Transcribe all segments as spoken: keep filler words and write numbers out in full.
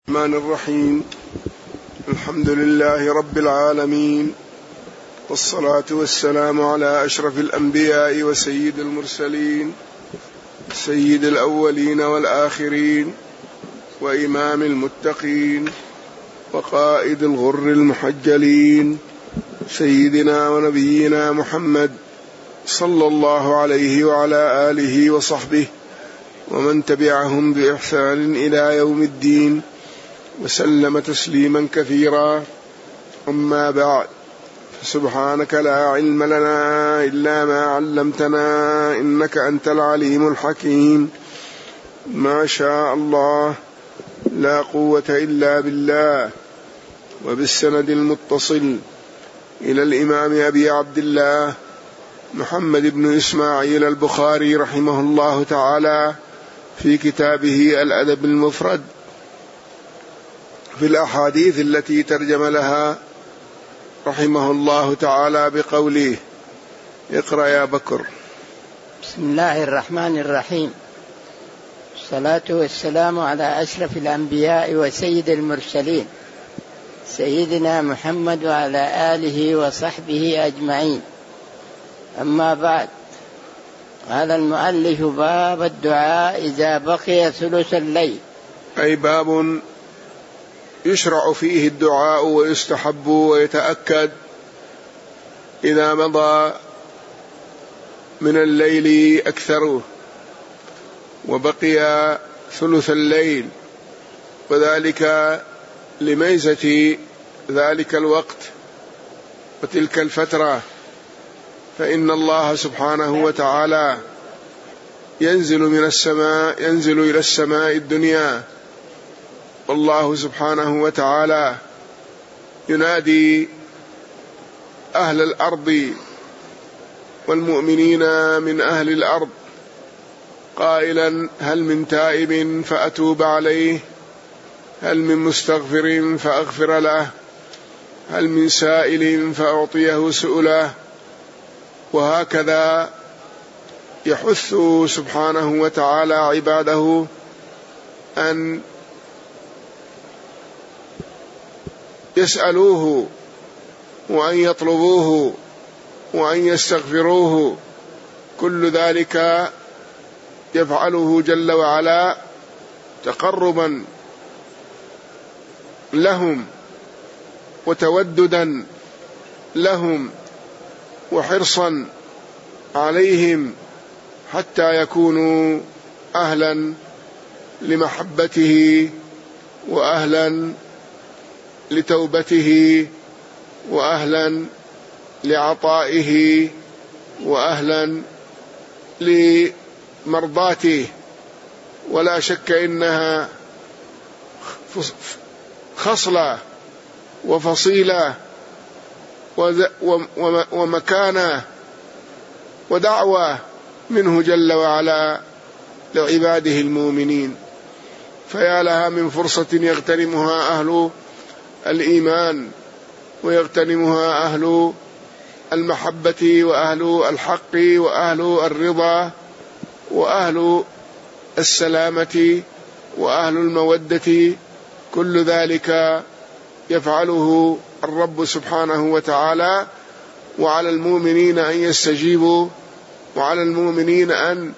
الرحمن الرحيم. الحمد لله رب العالمين، والصلاة والسلام على أشرف الأنبياء وسيد المرسلين، سيد الأولين والآخرين، وإمام المتقين، وقائد الغر المحجلين، سيدنا ونبينا محمد صلى الله عليه وعلى آله وصحبه ومن تبعهم بإحسان إلى يوم الدين، وسلم تسليما كثيرا. أما بعد، فسبحانك لا علم لنا إلا ما علمتنا إنك أنت العليم الحكيم. ما شاء الله لا قوة إلا بالله. وبالسند المتصل إلى الإمام أبي عبد الله محمد بن إسماعيل البخاري رحمه الله تعالى في كتابه الأدب المفرد في الأحاديث التي ترجم لها رحمه الله تعالى بقوله: اقرأ يا بكر. بسم الله الرحمن الرحيم، الصلاة والسلام على أشرف الأنبياء وسيد المرسلين سيدنا محمد وعلى آله وصحبه أجمعين. أما بعد، قال المؤلف: باب الدعاء إذا بقي ثلث الليل. أي باب يشرع فيه الدعاء ويستحب ويتأكد إذا مضى من الليل أكثره وبقي ثلث الليل، وذلك لميزة ذلك الوقت وتلك الفترة، فإن الله سبحانه وتعالى ينزل من السماء ينزل إلى السماء الدنيا، والله سبحانه وتعالى ينادي أهل الأرض والمؤمنين من أهل الأرض قائلا: هل من تائب فأتوب عليه، هل من مستغفر فأغفر له، هل من سائل فأعطيه سؤله. وهكذا يحث سبحانه وتعالى عباده أن يسألوه وأن يطلبوه وأن يستغفروه. كل ذلك يفعله جل وعلا تقربا لهم وتوددا لهم وحرصا عليهم حتى يكونوا أهلا لمحبته وأهلا لتوبته وأهلا لعطائه وأهلا لمرضاته. ولا شك إنها خصلة وفصيلة ومكانة ودعوة منه جل وعلا لعباده المؤمنين. فيا لها من فرصة يغتنمها أهل الإيمان ويغتنمها أهل المحبة وأهل الحق وأهل الرضا وأهل السلامة وأهل المودة. كل ذلك يفعله الرب سبحانه وتعالى، وعلى المؤمنين أن يستجيبوا، وعلى المؤمنين أن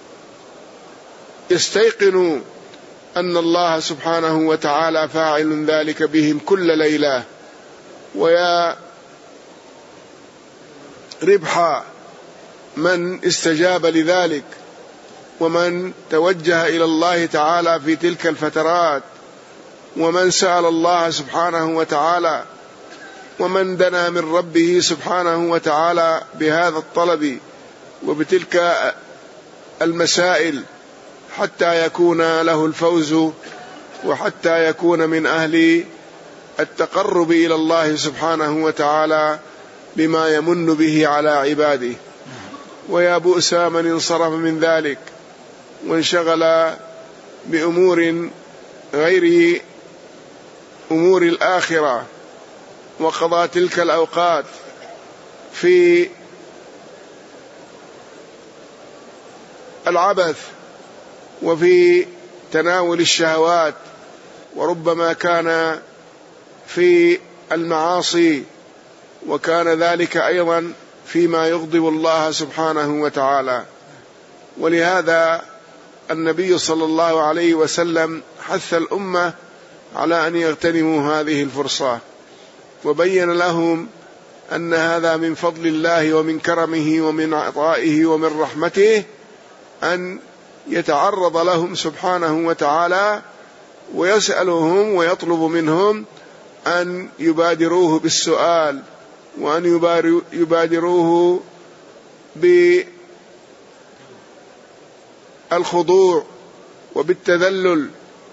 يستيقنوا أن الله سبحانه وتعالى فاعل ذلك بهم كل ليلة. ويا ربح من استجاب لذلك ومن توجه إلى الله تعالى في تلك الفترات، ومن سأل الله سبحانه وتعالى، ومن دنا من ربه سبحانه وتعالى بهذا الطلب وبتلك المسائل حتى يكون له الفوز وحتى يكون من أهل التقرب إلى الله سبحانه وتعالى بما يمن به على عباده. ويا بؤس من انصرف من ذلك وانشغل بأمور غير أمور الآخرة، وقضى تلك الأوقات في العبث وفي تناول الشهوات وربما كان في المعاصي، وكان ذلك أيضا فيما يغضب الله سبحانه وتعالى. ولهذا النبي صلى الله عليه وسلم حث الأمة على أن يغتنموا هذه الفرصة، وبين لهم أن هذا من فضل الله ومن كرمه ومن عطائه ومن رحمته، أن يتعرض لهم سبحانه وتعالى ويسألهم ويطلب منهم أن يبادروه بالسؤال، وأن يبادروه بالخضوع وبالتذلل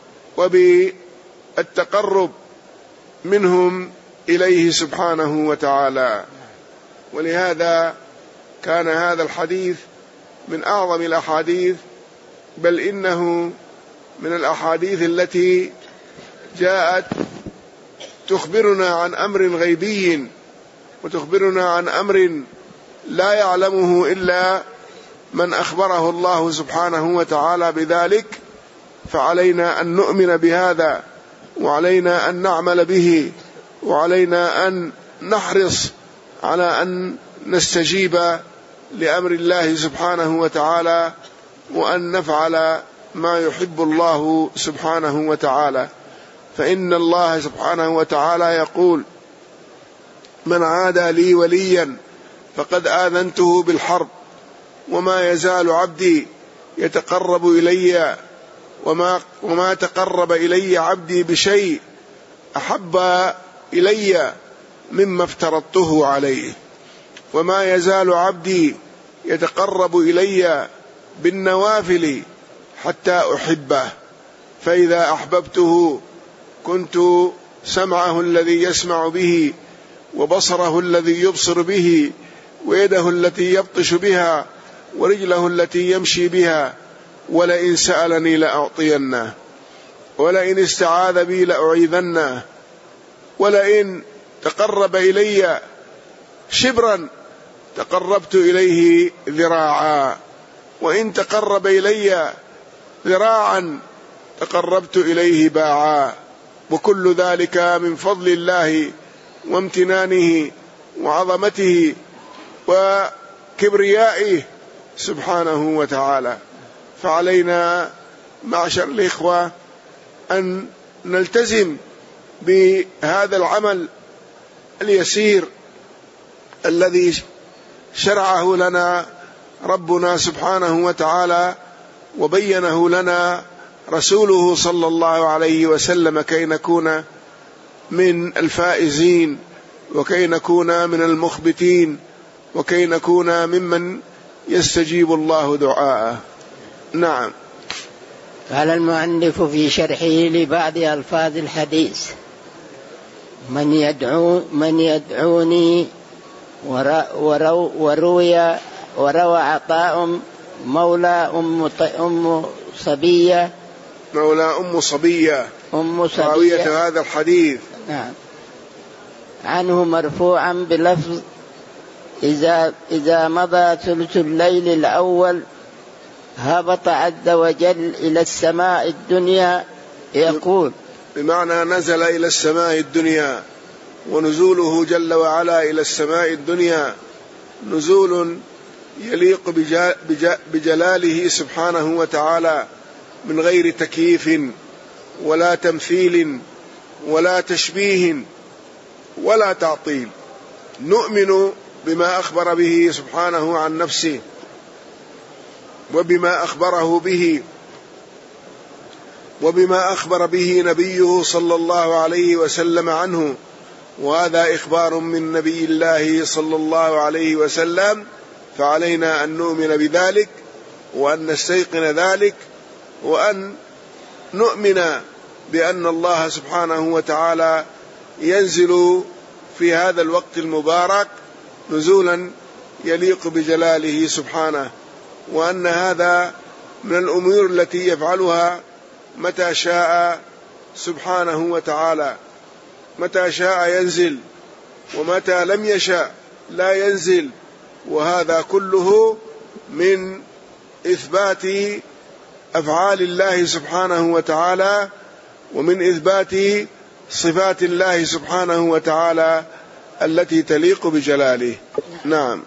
وبالتقرب منهم إليه سبحانه وتعالى. ولهذا كان هذا الحديث من أعظم الأحاديث، بل إنه من الأحاديث التي جاءت تخبرنا عن أمر غيبي، وتخبرنا عن أمر لا يعلمه إلا من أخبره الله سبحانه وتعالى بذلك. فعلينا أن نؤمن بهذا، وعلينا أن نعمل به، وعلينا أن نحرص على أن نستجيب لأمر الله سبحانه وتعالى، وأن نفعل ما يحب الله سبحانه وتعالى. فإن الله سبحانه وتعالى يقول: من عادى لي وليا فقد آذنته بالحرب، وما يزال عبدي يتقرب إلي وما, وما تقرب إلي عبدي بشيء أحب إلي مما افترضته عليه، وما يزال عبدي يتقرب إلي بالنوافل حتى أحبه، فإذا أحببته كنت سمعه الذي يسمع به، وبصره الذي يبصر به، ويده التي يبطش بها، ورجله التي يمشي بها، ولئن سألني لأعطينه، ولئن استعاذ بي لأعيذنه، ولئن تقرب إلي شبرا تقربت إليه ذراعا، وإن تقرب إلي ذراعا تقربت إليه باعا. وكل ذلك من فضل الله وامتنانه وعظمته وكبريائه سبحانه وتعالى. فعلينا معشر الإخوة أن نلتزم بهذا العمل اليسير الذي شرعه لنا ربنا سبحانه وتعالى، وبينه لنا رسوله صلى الله عليه وسلم، كي نكون من الفائزين، وكي نكون من المخبتين، وكي نكون ممن يستجيب الله دعاءه. نعم. قال المؤلف في شرحه لبعض ألفاظ الحديث: من يدعو من يدعوني ورو وروي وروى عطاء مولى أم أم صبية مولى أم صبية أم صبية راوية هذا الحديث. نعم. عنه مرفوعا بلفظ: إذا إذا مضى ثلث الليل الأول هبط عز وجل إلى السماء الدنيا يقول، بمعنى نزل إلى السماء الدنيا. ونزوله جل وعلا إلى السماء الدنيا نزول يليق بجلاله سبحانه وتعالى، من غير تكييف ولا تمثيل ولا تشبيه ولا تعطيل. نؤمن بما أخبر به سبحانه عن نفسه، وبما أخبره به وبما أخبر به نبيه صلى الله عليه وسلم عنه، وهذا إخبار من نبي الله صلى الله عليه وسلم. فعلينا أن نؤمن بذلك، وأن نستيقن ذلك، وأن نؤمن بأن الله سبحانه وتعالى ينزل في هذا الوقت المبارك نزولا يليق بجلاله سبحانه، وأن هذا من الأمور التي يفعلها متى شاء سبحانه وتعالى، متى شاء ينزل، ومتى لم يشاء لا ينزل. وهذا كله من إثبات أفعال الله سبحانه وتعالى ومن إثبات صفات الله سبحانه وتعالى التي تليق بجلاله. نعم.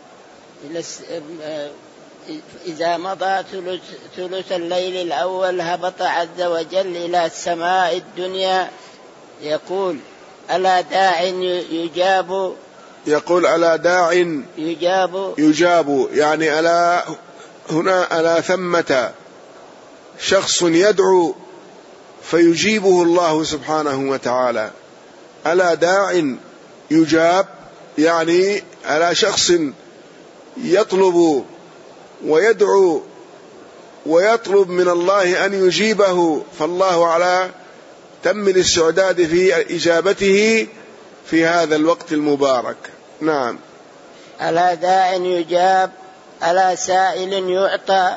إذا مضى ثلث, ثلث الليل الأول هبط عز وجل إلى السماء الدنيا يقول ألا داع يجاب يقول ألا داع يجاب يجاب يعني ألا هنا ألا ثمة شخص يدعو فيجيبه الله سبحانه وتعالى. ألا داع يجاب يعني على شخص يطلب ويدعو ويطلب من الله أن يجيبه، فالله على تم الاستعداد في إجابته في هذا الوقت المبارك. نعم. ألا داع يجاب ألا سائل يعطى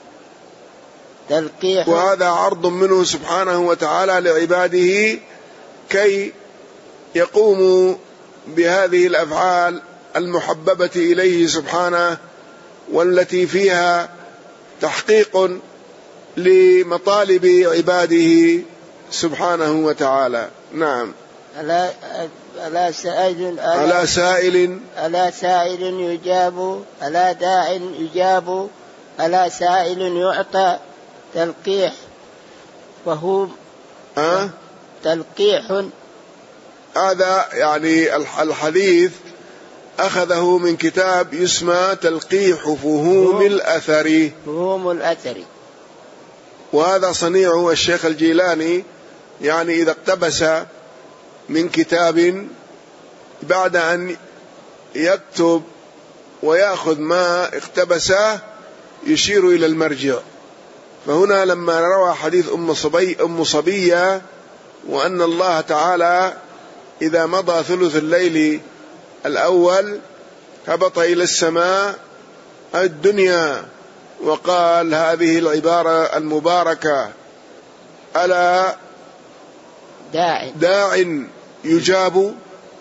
تلقيح. وهذا عرض منه سبحانه وتعالى لعباده كي يقوموا بهذه الأفعال المحببة إليه سبحانه، والتي فيها تحقيق لمطالب عباده سبحانه وتعالى. نعم. ألا ألا سائل ألا سائل ألا سائل يجاب ألا داع يجاب ألا سائل يعطى تلقيح وهو أه؟ تلقيح. هذا يعني الحديث أخذه من كتاب يسمى تلقيح فهوم الأثر فهوم الأثر وهذا صنيعه الشيخ الجيلاني. يعني إذا اقتبس من كتاب بعد أن يكتب ويأخذ ما اقتبسه يشير إلى المرجع. فهنا لما روى حديث أم صبي أم صبية وأن الله تعالى إذا مضى ثلث الليل الأول هبط إلى السماء الدنيا وقال هذه العبارة المباركة ألا داع, داع يجاب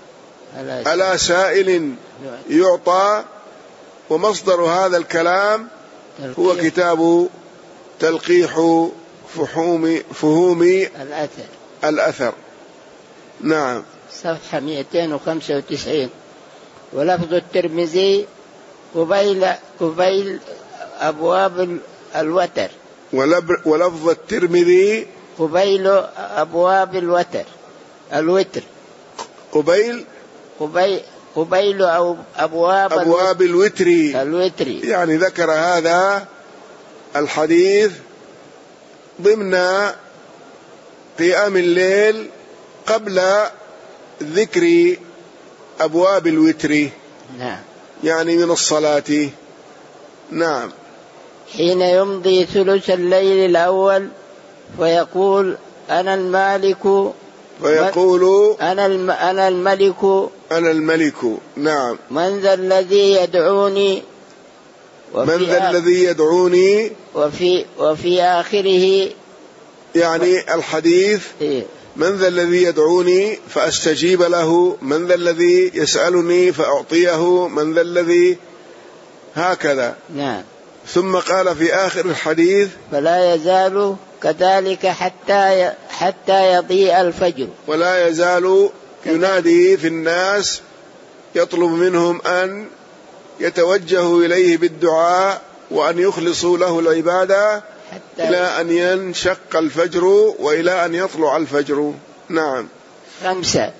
ألا سائل يعطى. ومصدر هذا الكلام هو كتاب تلقيح فحوم فهوم الأثر, الأثر. نعم. صفحة مئتين وخمسة وتسعين. ولفظ الترمذي قبيل قبيل أبواب الوتر. ولفظ الترمذي قبيل أبواب الوتر الوتر قبيل قبيل قبيل أو أبواب أبواب الوتر الوتر. يعني ذكر هذا الحديث ضمن قيام الليل قبل ذكر أبواب الوتر. نعم. يعني من الصلاة. نعم. حين يمضي ثلث الليل الأول ويقول أنا المالك ويقول أنا الم أنا الملك أنا الملك. نعم. من ذا الذي يدعوني من ذا الذي يدعوني وفي وفي آخره يعني الحديث من ذا الذي يدعوني فأستجيب له، من ذا الذي يسألني فأعطيه، من ذا الذي هكذا. نعم. ثم قال في آخر الحديث فلا يزال كذلك حتى حتى يضيء الفجر. ولا يزال ينادي في الناس يطلب منهم أن يتوجهوا إليه بالدعاء وأن يخلصوا له العبادة إلى أن ينشق الفجر وإلى أن يطلع الفجر. نعم. خمسة.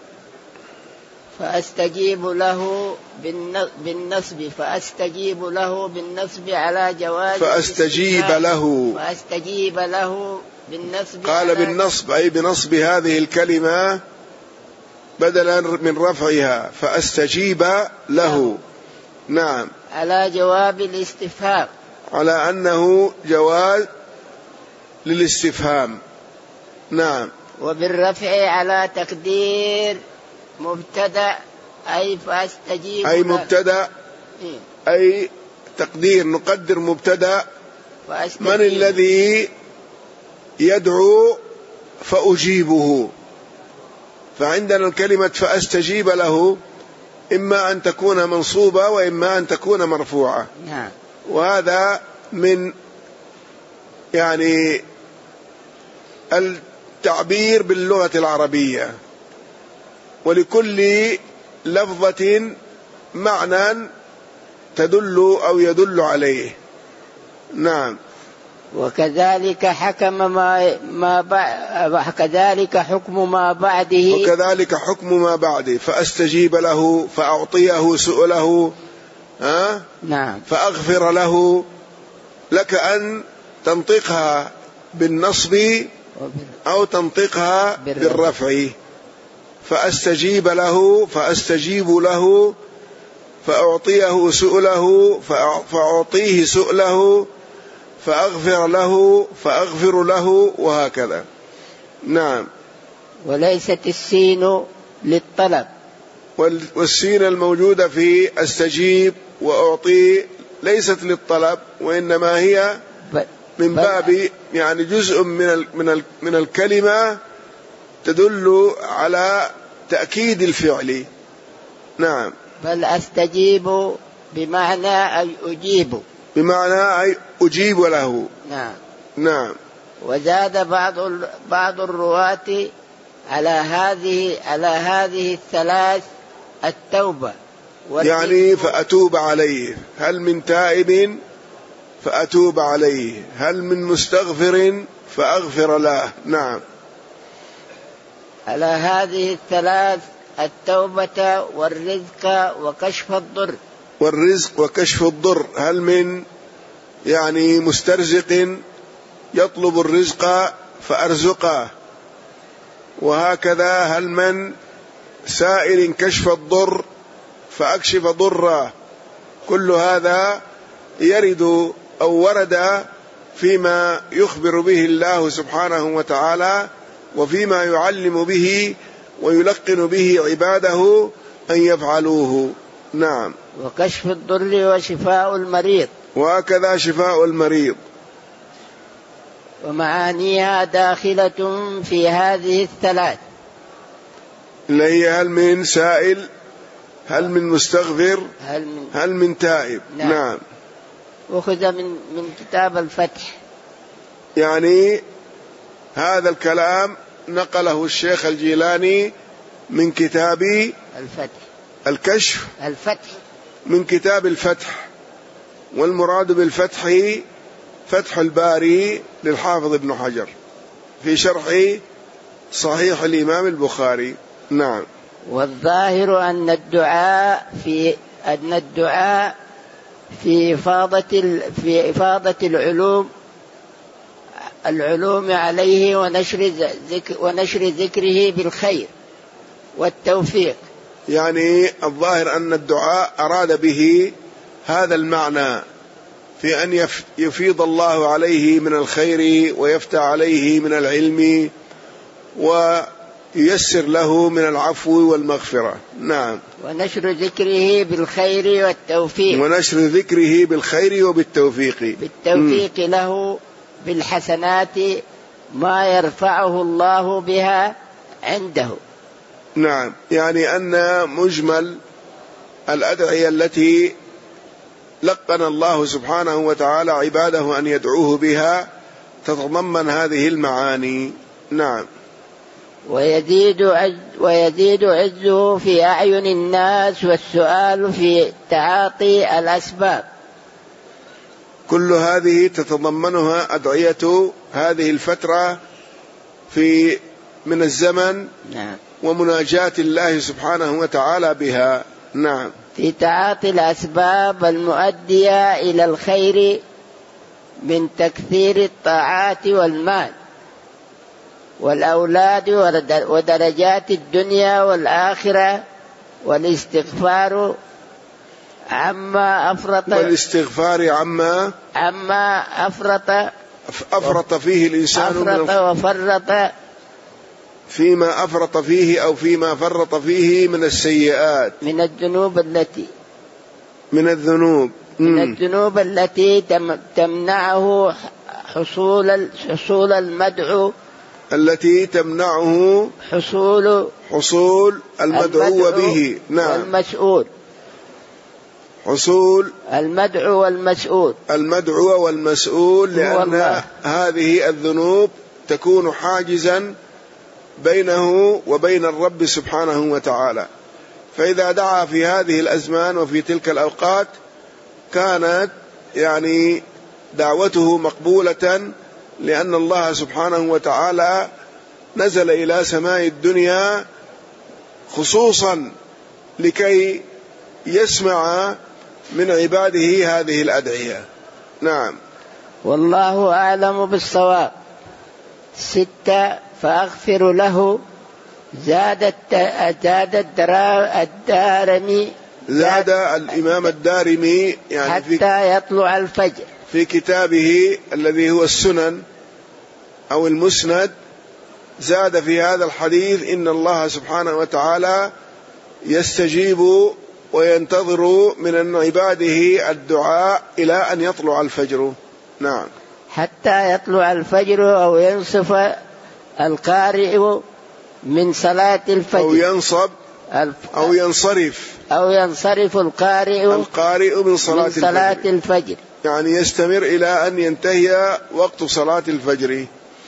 فأستجيب له بالنصب فأستجيب له بالنصب على جواز فأستجيب له فأستجيب له بالنصب قال بالنصب أي بنصب هذه الكلمة بدلا من رفعها فأستجيب له. نعم. على جواب الاستفهام على أنه جواز للاستفهام. نعم. وبالرفع على تقدير مبتدأ أي فأستجيب أي مبتدأ أي تقدير نقدر مبتدأ من الذي يدعو فأجيبه. فعندنا الكلمة فأستجيب له إما أن تكون منصوبة وإما أن تكون مرفوعة. نعم. وهذا من يعني تعبير باللغة العربية، ولكل لفظة معنى تدل أو يدل عليه. نعم. وكذلك حكم ما ما بعد كذلك حكم ما بعده وكذلك حكم ما بعده فأستجيب له فأعطيه سؤله ها نعم فأغفر له، لك أن تنطقها بالنصب أو تنطقها بالرفع. فأستجيب له فأستجيب له فأعطيه سؤله فأعطيه سؤله فأغفر له فأغفر له، وهكذا. نعم. وليست السين للطلب، والسين الموجودة في أستجيب وأعطي ليست للطلب، وإنما هي من باب يعني جزء من من من الكلمة تدل على تأكيد الفعل. نعم. بل أستجيب بمعنى أي أجيب، بمعنى أي أجيب له. نعم. نعم. وزاد بعض بعض الرواة على هذه على هذه الثلاث التوبة، يعني فأتوب عليه، هل من تائب فأتوب عليه، هل من مستغفر فأغفر له. نعم. على هذه الثلاث التوبة والرزق وكشف الضر. والرزق وكشف الضر، هل من يعني مسترزق يطلب الرزق فأرزقه، وهكذا هل من سائل كشف الضر فأكشف ضره. كل هذا يرد أو ورد فيما يخبر به الله سبحانه وتعالى، وفيما يعلم به ويلقن به عباده أن يفعلوه. نعم. وكشف الضر وشفاء المريض، وهكذا شفاء المريض. ومعانيها داخلة في هذه الثلاث، اللي هي هل من سائل، هل من مستغفر، هل من, هل من تائب. نعم. نعم. وخذ من من كتاب الفتح. يعني هذا الكلام نقله الشيخ الجيلاني من كتاب الفتح الكشف الفتح من كتاب الفتح، والمراد بالفتح فتح الباري للحافظ ابن حجر في شرح صحيح الإمام البخاري. نعم. والظاهر أن الدعاء في أن الدعاء في إفاضة في إفاضة العلوم العلوم عليه ونشر ذكر ونشر ذكره بالخير والتوفيق. يعني الظاهر أن الدعاء أراد به هذا المعنى، في أن يفيض الله عليه من الخير ويفتح عليه من العلم وييسر له من العفو والمغفرة. نعم. ونشر ذكره بالخير والتوفيق ونشر ذكره بالخير وبالتوفيق بالتوفيق م. له بالحسنات ما يرفعه الله بها عنده. نعم. يعني أن مجمل الأدعية التي لقن الله سبحانه وتعالى عباده أن يدعوه بها تتضمن هذه المعاني. نعم. ويزيد عز ويزيد عزه في أعين الناس والسؤال في تعاطي الأسباب. كل هذه تتضمنها أدعية هذه الفترة في من الزمن. نعم. ومناجاة الله سبحانه وتعالى بها. نعم. في تعاطي الأسباب المؤدية إلى الخير من تكثير الطاعات والمال والأولاد ودرجات الدنيا والآخرة، والاستغفار عما أفرط والاستغفار عما عما أفرط أفرط فيه الإنسان أفرط وفرط فيما أفرط فيه أو فيما فرط فيه من السيئات، من الذنوب التي من الذنوب من الذنوب التي تمنعه حصول حصول المدعو التي تمنعه حصول حصول المدعو به. نعم. والمسؤول حصول المدعو والمسؤول المدعو والمسؤول لأن هذه الذنوب تكون حاجزا بينه وبين الرب سبحانه وتعالى. فإذا دعا في هذه الأزمان وفي تلك الأوقات كانت يعني دعوته مقبولة، لأن الله سبحانه وتعالى نزل إلى سماء الدنيا خصوصا لكي يسمع من عباده هذه الأدعية. نعم. والله أعلم بالصواب. ستة، فأغفر له. زاد زاد الدارمي زاد الإمام الدارمي يعني حتى يطلع الفجر في كتابه الذي هو السنن أو المسند، زاد في هذا الحديث إن الله سبحانه وتعالى يستجيب وينتظر من عباده الدعاء إلى أن يطلع الفجر. نعم. حتى يطلع الفجر أو ينصف القارئ من صلاة الفجر أو ينصب أو ينصرف أو ينصرف القارئ القارئ من صلاة, من صلاة الفجر. الفجر يعني يستمر إلى أن ينتهي وقت صلاة الفجر.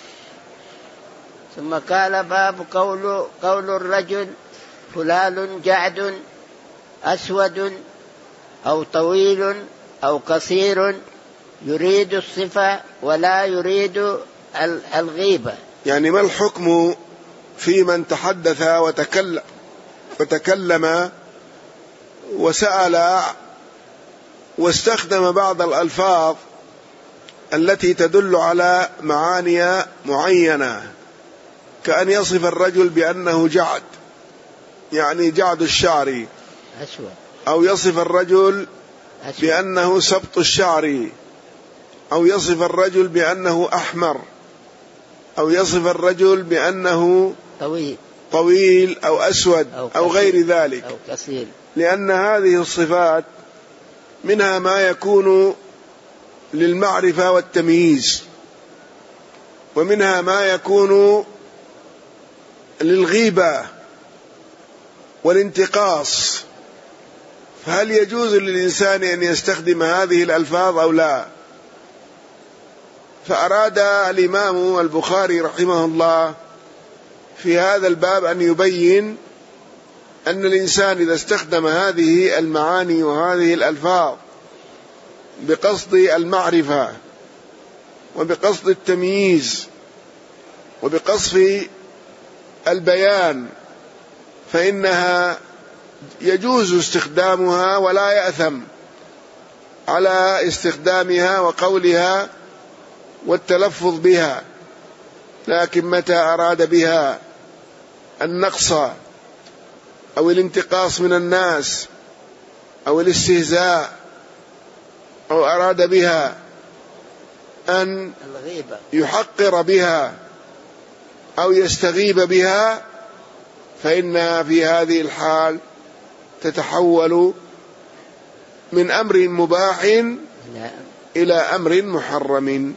ثم قال باب قول, قول الرجل فلان جعد أسود أو طويل أو قصير يريد الصفة ولا يريد الغيبة. يعني ما الحكم في من تحدث وتكلم, وتكلم وسأل واستخدم بعض الألفاظ التي تدل على معاني معينة، كأن يصف الرجل بأنه جعد يعني جعد الشعر، أو يصف الرجل بأنه سبط الشعر، أو يصف الرجل بأنه أحمر، أو يصف الرجل بأنه طويل طويل أو أسود أو, أو غير ذلك، أو كثير. لأن هذه الصفات منها ما يكون للمعرفة والتمييز، ومنها ما يكون للغيبة والانتقاص. فهل يجوز للإنسان أن يستخدم هذه الألفاظ أو لا؟ فأراد الإمام البخاري رحمه الله في هذا الباب أن يبين أن الإنسان إذا استخدم هذه المعاني وهذه الألفاظ بقصد المعرفة وبقصد التمييز وبقصد البيان فإنها يجوز استخدامها ولا يأثم على استخدامها وقولها والتلفظ بها. لكن متى أراد بها النقص أو الانتقاص من الناس أو الاستهزاء، أو أراد بها أن يحقر بها أو يستغيب بها، فإنها في هذه الحال تتحول من أمر مباح إلى أمر محرم.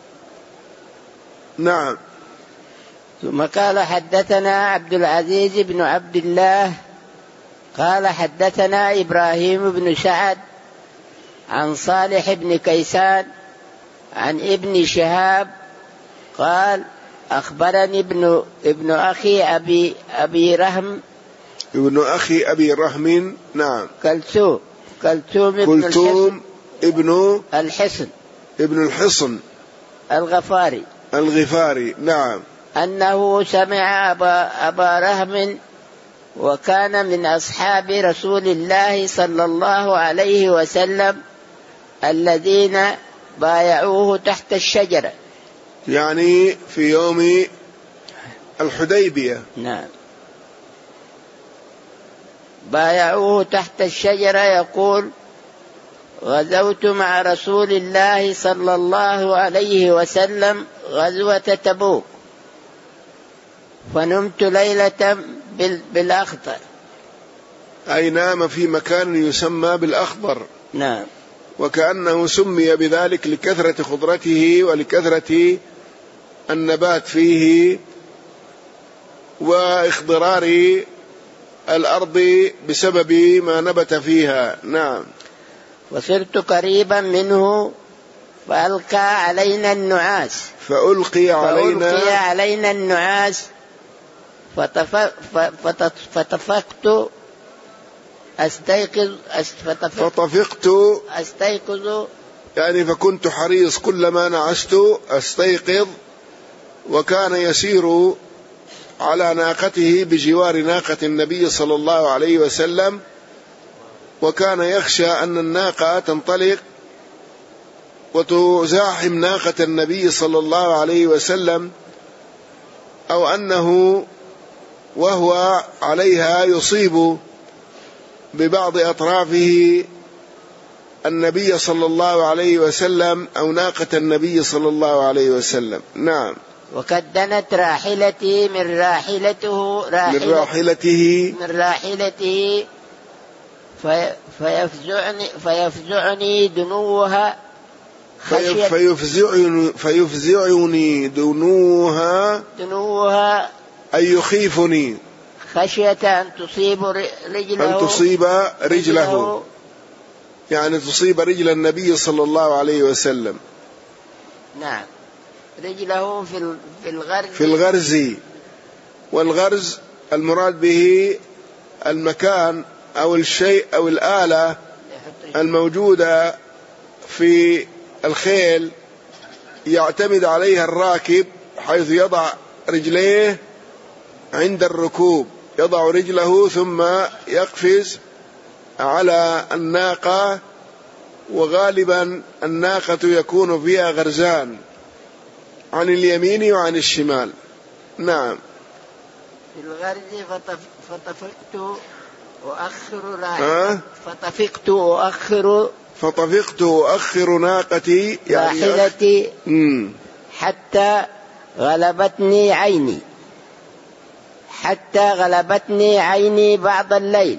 نعم. ثم قال حدثنا عبد العزيز بن عبد الله قال حدثنا إبراهيم بن سعد عن صالح بن كيسان عن ابن شهاب قال أخبرني ابن, ابن أخي أبي, أبي رهم ابن أخي أبي رهم نعم كلثوم كلثوم ابن كلثوم ابن الحصن ابن الحصن الغفاري الغفاري نعم أنه سمع أبا, أبا رهم وكان من أصحاب رسول الله صلى الله عليه وسلم الذين بايعوه تحت الشجرة، يعني في يوم الحديبية. نعم. بايعوه تحت الشجرة يقول غزوت مع رسول الله صلى الله عليه وسلم غزوة تبوك فنمت ليلة بالأخضر، أي نام في مكان يسمى بالأخضر. نعم. وكأنه سمي بذلك لكثرة خضرته ولكثرة النبات فيه واخضرار الأرض بسبب ما نبت فيها. نعم. وصرت قريبا منه فألقى علينا النعاس فألقي علينا, فألقي علينا النعاس فتفقت أستيقظ فتفقت أستيقظ يعني فكنت حريص كلما نعست أستيقظ. وكان يسير على ناقته بجوار ناقة النبي صلى الله عليه وسلم، وكان يخشى أن الناقة تنطلق وتزاحم ناقة النبي صلى الله عليه وسلم، أو أنه وهو عليها يصيب ببعض أطرافه النبي صلى الله عليه وسلم أو ناقة النبي صلى الله عليه وسلم. نعم. وقد دنت راحلتي من راحلته راحلة من راحلته من راحلته في فيفزعني فيفزعني دنوها خشية فيفزعني فيفزعني دنوها دنوها أي يخيفني خشية أن تصيب رجله أن تصيب رجله يعني تصيب رجل النبي صلى الله عليه وسلم. نعم، رجله في في الغرز في الغرز والغرز المراد به المكان أو الشيء أو الآلة الموجودة في الخيل يعتمد عليها الراكب، حيث يضع رجليه عند الركوب، يضع رجله ثم يقفز على الناقة، وغالبا الناقة يكون فيها غرزان عن اليمين وعن الشمال. نعم. في الغرز فطفقت وأخر راحلتي فطفقت وأخر فطفقت وأخر ناقتي يعني راحلتي حتى غلبتني عيني حتى غلبتني عيني بعض الليل،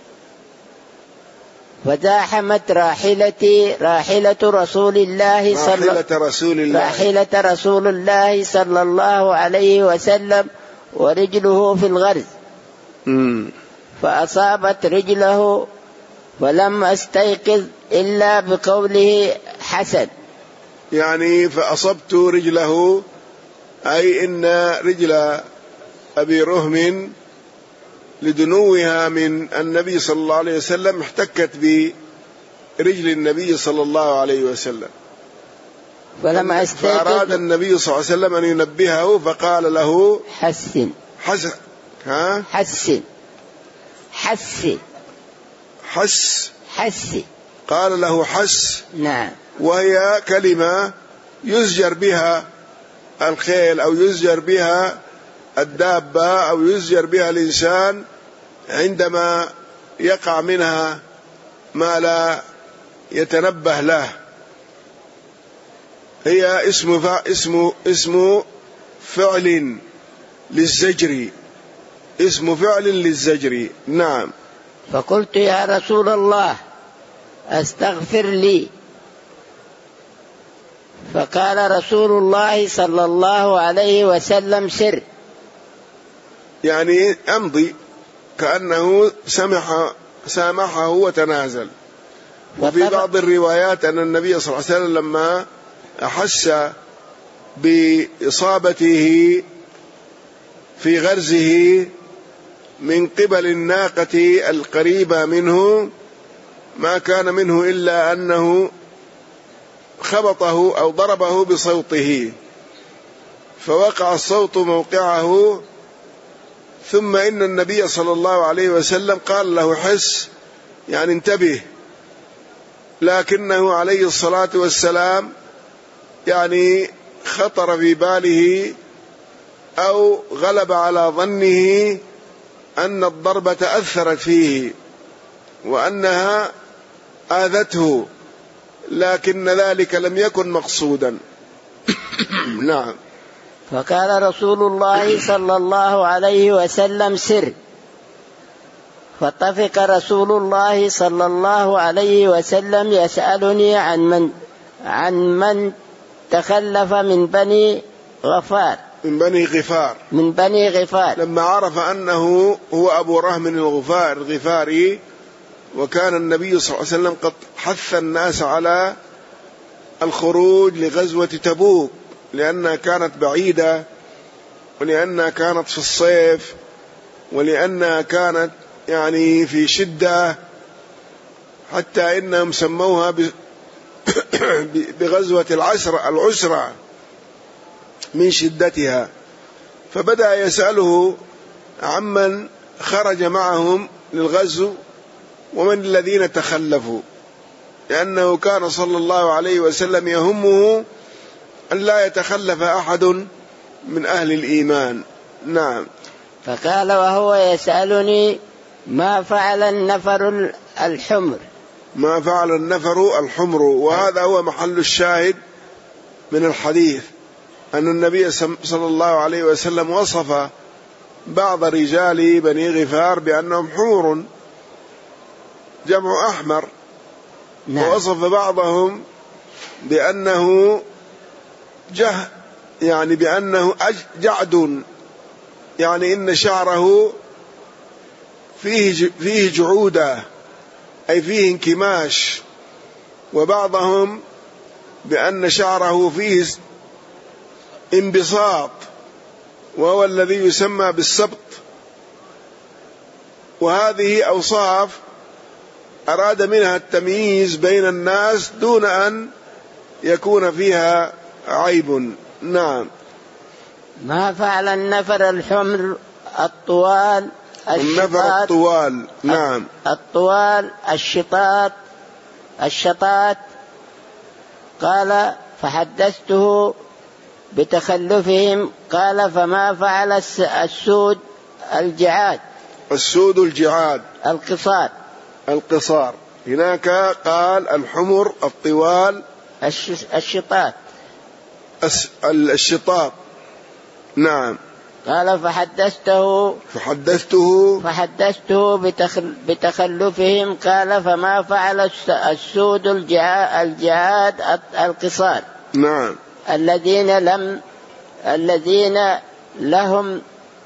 فزاحمت راحلتي راحلة رسول الله صلى راحلة رسول الله راحلة رسول الله صلى الله عليه وسلم ورجله في الغرز مم. فأصابت رجله، ولم أستيقظ إلا بقوله حسن، يعني فأصبت رجله أي إن رجل أبي رهم لدنوها من النبي صلى الله عليه وسلم احتكت برجل النبي صلى الله عليه وسلم، فلم أستيقظ فأراد النبي صلى الله عليه وسلم أن ينبهه فقال له حسن حسن ها حسن حس حس حس قال له حس. نعم. وهي كلمة يزجر بها الخيل أو يزجر بها الدابة أو يزجر بها الإنسان عندما يقع منها ما لا يتنبه له. هي اسم فع اسم اسم فعل للزجر اسم فعل للزجر. نعم. فقلت يا رسول الله استغفر لي، فقال رسول الله صلى الله عليه وسلم سر، يعني أمضي، كأنه سمح سامحه وتنازل. وفي بعض الروايات أن النبي صلى الله عليه وسلم لما أحس بإصابته في غرزه من قبل الناقة القريبة منه ما كان منه إلا أنه خبطه أو ضربه بصوته، فوقع الصوت موقعه، ثم إن النبي صلى الله عليه وسلم قال له حس يعني انتبه، لكنه عليه الصلاة والسلام يعني خطر في باله أو غلب على ظنه أن الضربة أثرت فيه وأنها آذته، لكن ذلك لم يكن مقصودا. نعم. فقال رسول الله صلى الله عليه وسلم سر، فطفق رسول الله صلى الله عليه وسلم يسألني عن من عن من تخلف من بني غفار من بني غفار من بني غفار لما عرف أنه هو أبو رهم الغفار الغفاري، وكان النبي صلى الله عليه وسلم قد حث الناس على الخروج لغزوة تبوك لأنها كانت بعيدة ولأنها كانت في الصيف ولأنها كانت يعني في شدة، حتى إنهم سموها بغزوة العسرة العسرة من شدتها. فبدأ يسأله عمن خرج معهم للغزو ومن الذين تخلفوا، لأنه كان صلى الله عليه وسلم يهمه أن لا يتخلف أحد من أهل الإيمان. نعم. فقال وهو يسألني ما فعل النفر الحمر. ما فعل النفر الحمر، وهذا هو محل الشاهد من الحديث، أن النبي صلى الله عليه وسلم وصف بعض رجال بني غفار بأنهم حمر جمع أحمر. نعم. ووصف بعضهم بأنه جه يعني بأنه جعد، يعني إن شعره فيه فيه جعودة أي فيه انكماش، وبعضهم بأن شعره فيه انبساط وهو الذي يسمى بالسبط. وهذه أوصاف أراد منها التمييز بين الناس دون أن يكون فيها عيب. نعم. ما فعل النفر الحمر الطوال النفر الطوال. نعم. الطوال الشطاط الشطات. قال فحدثته بتخلفهم. قال فما فعل السود الجعاد. السود الجعاد القصار القصار. هناك قال الحمر الطوال الشطات الشطاط. نعم. قال فحدثته فحدثته فحدثته بتخل بتخلفهم. قال فما فعل السود الجعاد القصار. نعم. الذين لم الذين لهم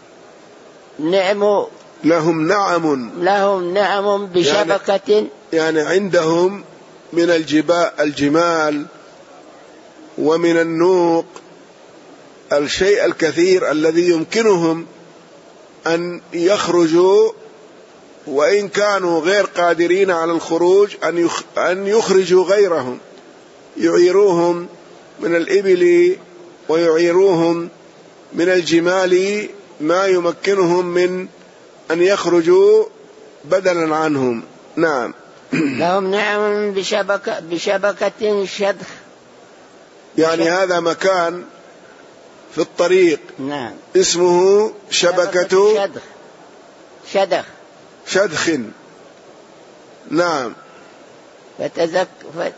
نعم لهم نعم لهم نعم بشبكة، يعني, يعني عندهم من الجبال الجمال ومن النوق الشيء الكثير الذي يمكنهم أن يخرجوا، وإن كانوا غير قادرين على الخروج أن يخرجوا غيرهم، يعيروهم من الإبل ويعيروهم من الجمال ما يمكنهم من أن يخرجوا بدلا عنهم. نعم. لهم نعم بشبكة, بشبكة شدخ، يعني شدخ. هذا مكان في الطريق. نعم. اسمه شبكة شدخ شدخ شدخ. نعم. فتذك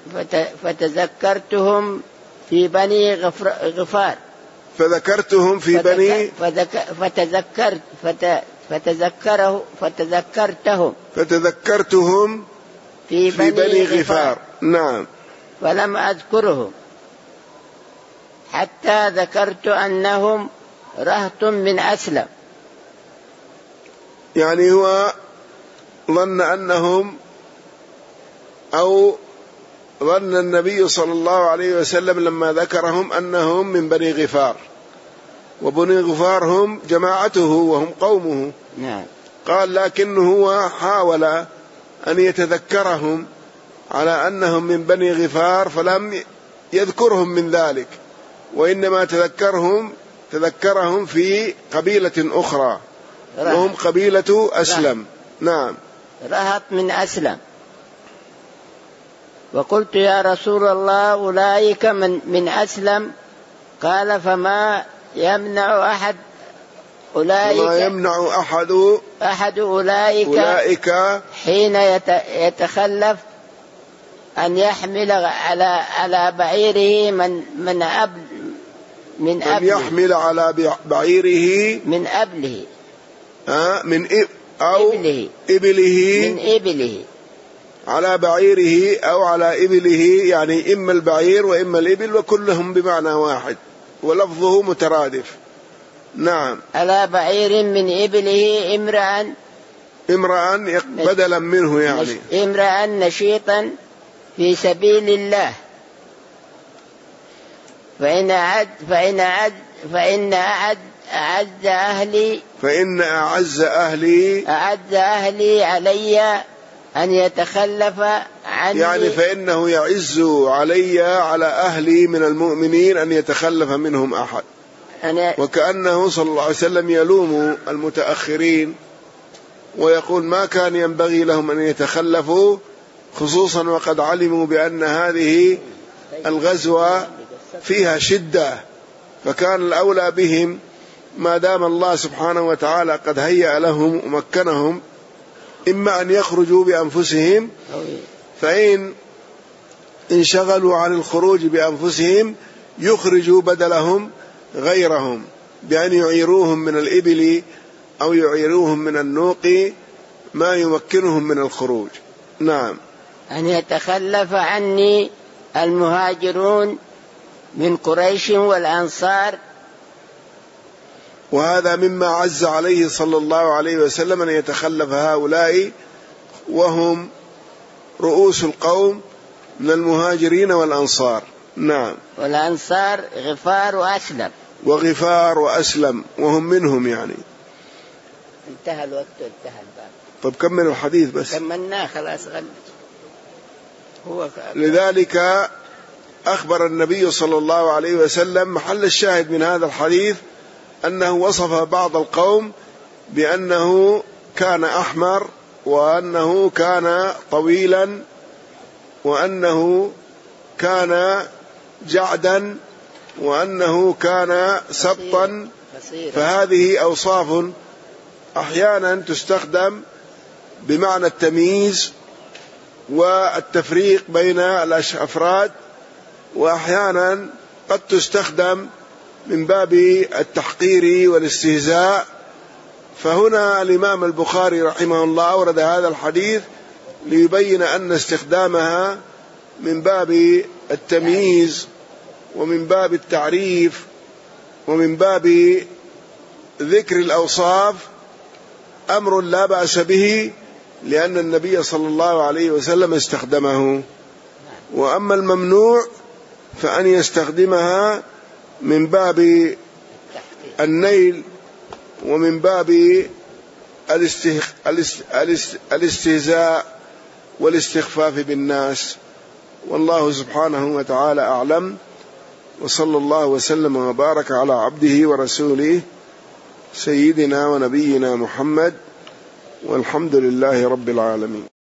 فتذكرتهم في بني غفار. فذكرتهم في بني فتذكرت فتذكره فتذكرتهم فتذكرتهم في بني, في بني غفار. نعم. ولم أذكرهم حتى ذكرت أنهم رهط من أسلم. يعني هو ظن أنهم أو ظن النبي صلى الله عليه وسلم لما ذكرهم أنهم من بني غفار، وبني غفار هم جماعته وهم قومه. نعم. قال لكنه هو حاول أن يتذكرهم على أنهم من بني غفار فلم يذكرهم من ذلك، وإنما تذكرهم تذكرهم في قبيلة أخرى وهم قبيلة أسلم. نعم. رهط من أسلم. وقلت يا رسول الله أولئك من, من أسلم. قال فما يمنع أحد أولئك ما يمنع أحد أحد أولئك, أولئك حين يتخلف أن يحمل على على بعيره من من أبل من أن يحمل على بعيره من أبله آه من إب أو إبله إبله من إبله على بعيره أو على إبله، يعني إما البعير وإما الإبل وكلهم بمعنى واحد ولفظه مترادف. نعم. على بعير من إبله امرأ امرأ بدلا منه، يعني امرأ نشيطا في سبيل الله، فإن أعد فإن أعد فإن أعد أعز أهلي فإن أعز أهلي أعز أهلي علي أن يتخلف عني، يعني فإنه يعز علي على أهلي من المؤمنين أن يتخلف منهم أحد. وكأنه صلى الله عليه وسلم يلوم المتأخرين ويقول ما كان ينبغي لهم أن يتخلفوا، خصوصا وقد علموا بأن هذه الغزوة فيها شدة، فكان الأولى بهم ما دام الله سبحانه وتعالى قد هيأ لهم ومكنهم إما أن يخرجوا بأنفسهم، فإن انشغلوا عن الخروج بأنفسهم يخرجوا بدلهم غيرهم بأن يعيروهم من الإبل أو يعيروهم من النوق ما يمكنهم من الخروج. نعم. أن يتخلف عني المهاجرون من قريش والأنصار، وهذا مما عز عليه صلى الله عليه وسلم أن يتخلف هؤلاء وهم رؤوس القوم من المهاجرين والأنصار. نعم. والأنصار غفار وأسلم. وغفار وأسلم وهم منهم يعني. انتهى الوقت وانتهى الباب. طب كمل الحديث بس. كملناه خلاص غلط. هو لذلك أخبر النبي صلى الله عليه وسلم محل الشاهد من هذا الحديث أنه وصف بعض القوم بأنه كان أحمر، وأنه كان طويلا، وأنه كان جعدا، وأنه كان سبطا. فهذه أوصاف أحيانا تستخدم بمعنى التمييز والتفريق بين الأفراد، وأحيانا قد تستخدم من باب التحقير والاستهزاء. فهنا الإمام البخاري رحمه الله أورد هذا الحديث ليبين أن استخدامها من باب التمييز ومن باب التعريف ومن باب ذكر الأوصاف أمر لا بأس به، لأن النبي صلى الله عليه وسلم استخدمه. وأما الممنوع فأن يستخدمها من باب النيل ومن باب الاستهزاء والاستخفاف بالناس. والله سبحانه وتعالى أعلم، وصلى الله وسلم وبارك على عبده ورسوله سيدنا ونبينا محمد، والحمد لله رب العالمين.